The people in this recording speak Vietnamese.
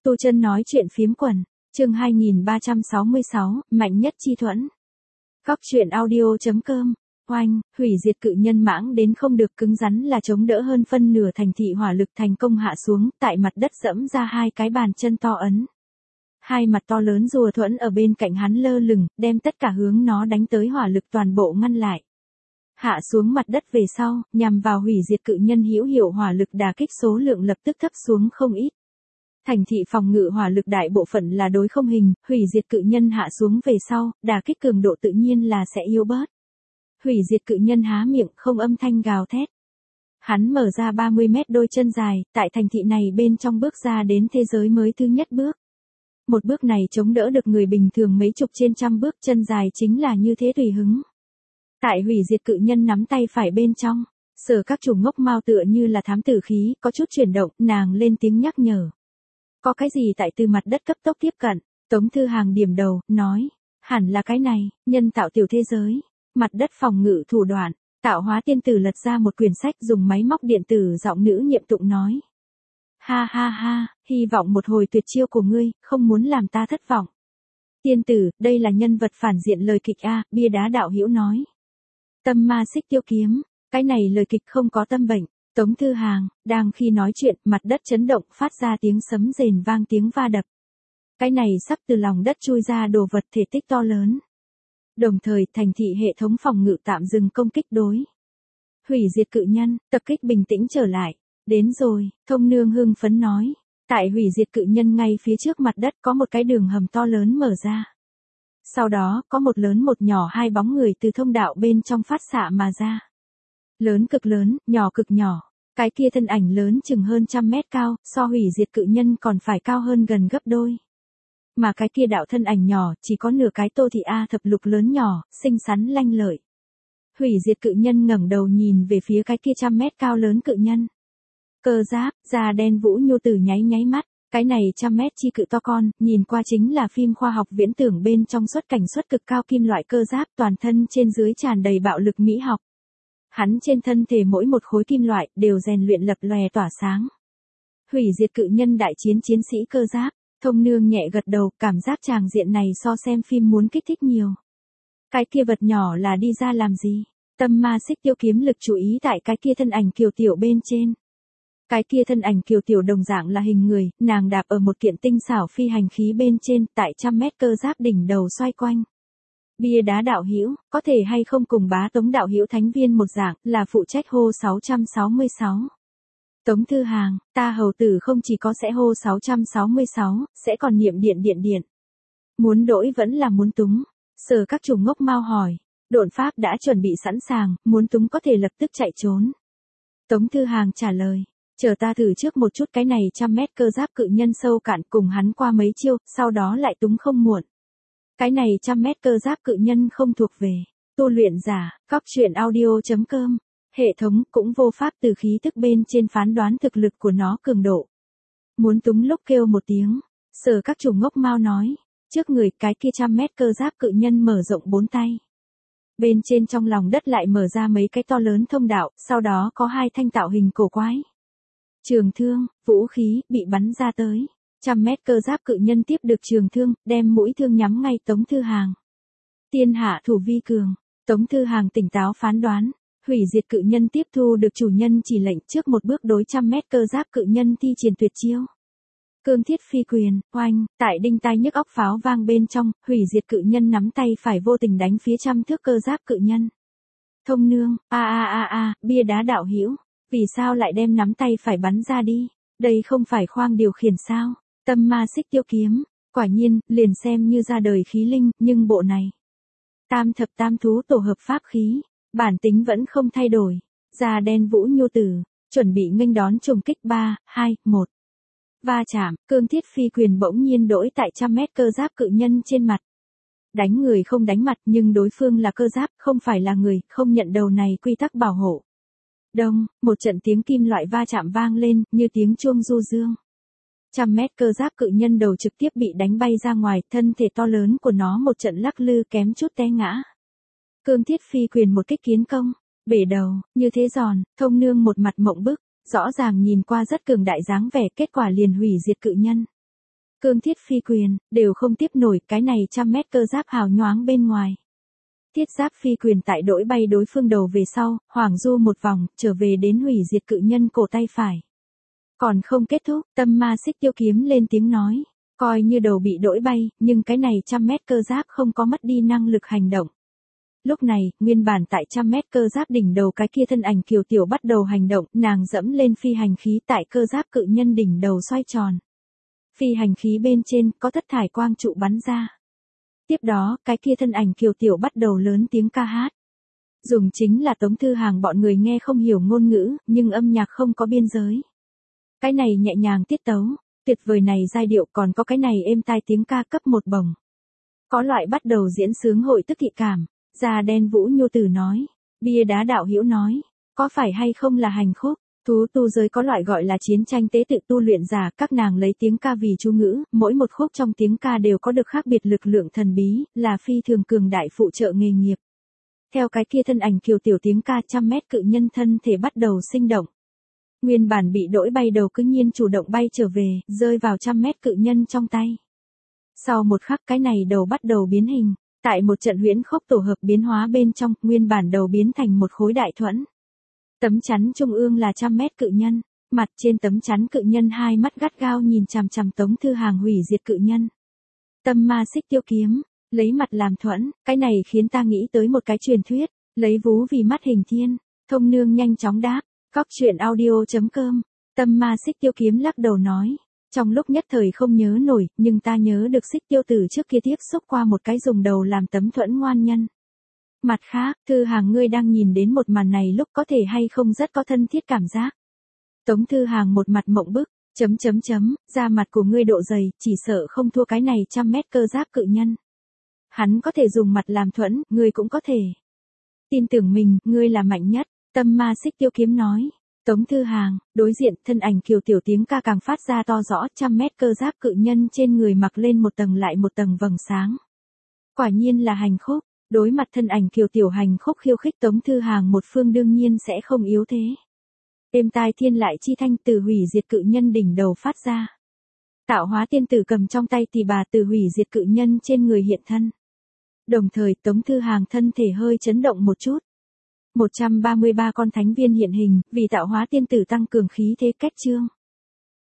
Tu Chân nói chuyện phiếm quần, chương 2366, mạnh nhất chi thuẫn. Góc truyện audio.com, oanh, hủy diệt cự nhân mãng đến không được, cứng rắn là chống đỡ hơn phân nửa thành thị, hỏa lực thành công hạ xuống, tại mặt đất dẫm ra hai cái bàn chân to ấn. Hai mặt to lớn rùa thuẫn ở bên cạnh hắn lơ lửng, đem tất cả hướng nó đánh tới hỏa lực toàn bộ ngăn lại. Hạ xuống mặt đất về sau, nhằm vào hủy diệt cự nhân hữu hiệu hỏa lực đả kích số lượng lập tức thấp xuống không ít. Thành thị phòng ngự hỏa lực đại bộ phận là đối không hình, hủy diệt cự nhân hạ xuống về sau, đả kích cường độ tự nhiên là sẽ yếu bớt. Hủy diệt cự nhân há miệng không âm thanh gào thét. Hắn mở ra 30 mét đôi chân dài, tại thành thị này bên trong bước ra đến thế giới mới thứ nhất bước. Một bước này chống đỡ được người bình thường mấy chục trên trăm bước, chân dài chính là như thế tùy hứng. Tại hủy diệt cự nhân nắm tay phải bên trong, Sở Các Chủ ngốc mau tựa như là thám tử khí, có chút chuyển động, nàng lên tiếng nhắc nhở. Có cái gì tại từ mặt đất cấp tốc tiếp cận, Tống Thư Hàng điểm đầu, nói, hẳn là cái này, nhân tạo tiểu thế giới, mặt đất phòng ngự thủ đoạn, Tạo Hóa Tiên Tử lật ra một quyển sách, dùng máy móc điện tử giọng nữ nhiệm tụng nói. Ha ha ha, hy vọng một hồi tuyệt chiêu của ngươi, không muốn làm ta thất vọng. Tiên tử, đây là nhân vật phản diện lời kịch A, bia đá đạo hữu nói. Tâm ma xích tiêu kiếm, cái này lời kịch không có tâm bệnh. Tống Thư Hàng, đang khi nói chuyện, mặt đất chấn động, phát ra tiếng sấm rền vang, tiếng va đập. Cái này sắp từ lòng đất chui ra đồ vật thể tích to lớn. Đồng thời, thành thị hệ thống phòng ngự tạm dừng công kích đối. Hủy diệt cự nhân, tập kích bình tĩnh trở lại. Đến rồi, Thông Nương hưng phấn nói. Tại hủy diệt cự nhân ngay phía trước mặt đất có một cái đường hầm to lớn mở ra. Sau đó, có một lớn một nhỏ, hai bóng người từ thông đạo bên trong phát xạ mà ra. Lớn cực lớn, nhỏ cực nhỏ. Cái kia thân ảnh lớn chừng hơn 100 mét cao, so hủy diệt cự nhân còn phải cao hơn gần gấp đôi. Mà cái kia đạo thân ảnh nhỏ, chỉ có nửa cái Tô Thị A thập lục lớn nhỏ, xinh xắn lanh lợi. Hủy diệt cự nhân ngẩng đầu nhìn về phía cái kia 100 mét cao lớn cự nhân. Cơ giáp, da đen Vũ Nhu Tử nháy mắt, cái này 100 mét chi cự to con, nhìn qua chính là phim khoa học viễn tưởng bên trong xuất cảnh xuất cực cao kim loại cơ giáp, toàn thân trên dưới tràn đầy bạo lực mỹ học. Hắn trên thân thể mỗi một khối kim loại đều rèn luyện lập lòe tỏa sáng. Hủy diệt cự nhân đại chiến chiến sĩ cơ giáp, Thông Nương nhẹ gật đầu, cảm giác tràng diện này so xem phim muốn kích thích nhiều. Cái kia vật nhỏ là đi ra làm gì? Tâm ma xích tiêu kiếm lực chú ý tại cái kia thân ảnh kiều tiểu bên trên. Cái kia thân ảnh kiều tiểu đồng dạng là hình người, nàng đạp ở một kiện tinh xảo phi hành khí bên trên, tại 100 mét cơ giáp đỉnh đầu xoay quanh. Bia đá đạo hữu, có thể hay không cùng Bá Tống đạo hữu thánh viên một dạng, là phụ trách hô 666. Tống Thư Hàng, ta hầu tử không chỉ có sẽ hô 666, sẽ còn niệm điện. Muốn đổi vẫn là muốn túng. Sở Các Chủ ngốc mau hỏi, độn pháp đã chuẩn bị sẵn sàng, muốn túng có thể lập tức chạy trốn. Tống Thư Hàng trả lời, chờ ta thử trước một chút cái này 100 mét cơ giáp cự nhân sâu cạn, cùng hắn qua mấy chiêu, sau đó lại túng không muộn. Cái này 100 mét cơ giáp cự nhân không thuộc về tu luyện giả, góc truyện audio.com. Hệ thống cũng vô pháp từ khí thức bên trên phán đoán thực lực của nó cường độ. Muốn túng lúc kêu một tiếng, Sở Các Chủ ngốc mau nói, trước người cái kia 100 mét cơ giáp cự nhân mở rộng 4 tay. Bên trên trong lòng đất lại mở ra mấy cái to lớn thông đạo, sau đó có hai thanh tạo hình cổ quái. Trường thương, vũ khí, bị bắn ra tới. 100 mét cơ giáp cự nhân tiếp được trường thương, đem mũi thương nhắm ngay Tống Thư Hàng. Tiên hạ thủ vi cường, Tống Thư Hàng tỉnh táo phán đoán, hủy diệt cự nhân tiếp thu được chủ nhân chỉ lệnh, trước một bước đối 100 mét cơ giáp cự nhân thi triển tuyệt chiêu. Cương thiết phi quyền, oanh, tại đinh tai nhức óc pháo vang bên trong, hủy diệt cự nhân nắm tay phải vô tình đánh phía 100 thước cơ giáp cự nhân. Thông Nương, bia đá đạo hữu, vì sao lại đem nắm tay phải bắn ra đi, đây không phải khoang điều khiển sao? Tâm ma xích tiêu kiếm, quả nhiên, liền xem như ra đời khí linh, nhưng bộ này. Tam thập tam thú tổ hợp pháp khí, bản tính vẫn không thay đổi. Da đen Vũ Nhu Tử, chuẩn bị nghênh đón trùng kích 3, 2, 1. Va chạm, cương thiết phi quyền bỗng nhiên đổi tại 100 mét cơ giáp cự nhân trên mặt. Đánh người không đánh mặt, nhưng đối phương là cơ giáp, không phải là người, không nhận đầu này quy tắc bảo hộ. Đông, một trận tiếng kim loại va chạm vang lên, như tiếng chuông du dương. 100 mét cơ giáp cự nhân đầu trực tiếp bị đánh bay ra ngoài, thân thể to lớn của nó một trận lắc lư kém chút té ngã. Cương thiết phi quyền một kích kiến công, bể đầu, như thế giòn, Thông Nương một mặt mộng bức, rõ ràng nhìn qua rất cường đại dáng vẻ, kết quả liền hủy diệt cự nhân. cương thiết phi quyền, đều không tiếp nổi cái này 100 mét cơ giáp hào nhoáng bên ngoài. Thiết giáp phi quyền tại đỗi bay đối phương đầu về sau, hoảng du một vòng, trở về đến hủy diệt cự nhân cổ tay phải. Còn không kết thúc, Tâm Ma Xích Tiêu kiếm lên tiếng nói, coi như đầu bị đỗi bay, nhưng cái này 100 mét cơ giáp không có mất đi năng lực hành động. Lúc này, nguyên bản tại 100 mét cơ giáp đỉnh đầu cái kia thân ảnh kiều tiểu bắt đầu hành động, nàng dẫm lên phi hành khí tại cơ giáp cự nhân đỉnh đầu xoay tròn. Phi hành khí bên trên có thất thải quang trụ bắn ra. Tiếp đó, cái kia thân ảnh kiều tiểu bắt đầu lớn tiếng ca hát. Dùng chính là Tống Thư Hàng bọn người nghe không hiểu ngôn ngữ, nhưng âm nhạc không có biên giới. Cái này nhẹ nhàng tiết tấu, tuyệt vời này giai điệu còn có cái này êm tai tiếng ca cấp một bổng. Có loại bắt đầu diễn sướng hội tức thị cảm, Da Đen Vũ Nhu Tử nói, bia đá đạo hữu nói, có phải hay không là hành khúc, thú tu giới có loại gọi là chiến tranh tế tự tu luyện giả, các nàng lấy tiếng ca vì chú ngữ, mỗi một khúc trong tiếng ca đều có được khác biệt lực lượng thần bí, là phi thường cường đại phụ trợ nghề nghiệp. Theo cái kia thân ảnh kiều tiểu tiếng ca 100 mét cự nhân thân thể bắt đầu sinh động. Nguyên bản bị đỗi bay đầu cứ nhiên chủ động bay trở về, rơi vào 100 mét cự nhân trong tay. Sau một khắc cái này đầu bắt đầu biến hình, tại một trận huyễn khốc tổ hợp biến hóa bên trong, nguyên bản đầu biến thành một khối đại thuẫn. Tấm chắn trung ương là 100 mét cự nhân, mặt trên tấm chắn cự nhân hai mắt gắt gao nhìn chằm chằm Tống Thư Hàng hủy diệt cự nhân. Tâm Ma Xích Tiêu kiếm, lấy mặt làm thuẫn, cái này khiến ta nghĩ tới một cái truyền thuyết, lấy vú vì mắt hình thiên. Thông Nương nhanh chóng đáp, Cóc truyện audio.com. Tâm Ma Xích Tiêu kiếm lắc đầu nói, trong lúc nhất thời không nhớ nổi, nhưng ta nhớ được Xích Tiêu tử trước kia tiếp xúc qua một cái dùng đầu làm tấm thuẫn ngoan nhân. Mặt khác, Thư Hàng ngươi đang nhìn đến một màn này lúc có thể hay không rất có thân thiết cảm giác. Tống Thư Hàng một mặt mộng bức, da mặt của ngươi độ dày, chỉ sợ không thua cái này 100 mét cơ giáp cự nhân. Hắn có thể dùng mặt làm thuẫn, ngươi cũng có thể. Tin tưởng mình, ngươi là mạnh nhất, Tâm Ma Xích Tiêu kiếm nói. Tống Thư Hàng, đối diện, thân ảnh kiều tiểu tiếng ca càng phát ra to rõ, 100 mét cơ giáp cự nhân trên người mặc lên một tầng lại một tầng vầng sáng. Quả nhiên là hành khúc, đối mặt thân ảnh kiều tiểu hành khúc khiêu khích Tống Thư Hàng một phương đương nhiên sẽ không yếu thế. Êm tai thiên lại chi thanh từ hủy diệt cự nhân đỉnh đầu phát ra. Tạo hóa tiên tử cầm trong tay tỳ bà từ hủy diệt cự nhân trên người hiện thân. Đồng thời Tống Thư Hàng thân thể hơi chấn động một chút. 133 con thánh viên hiện hình, vì tạo hóa tiên tử tăng cường khí thế cách trương.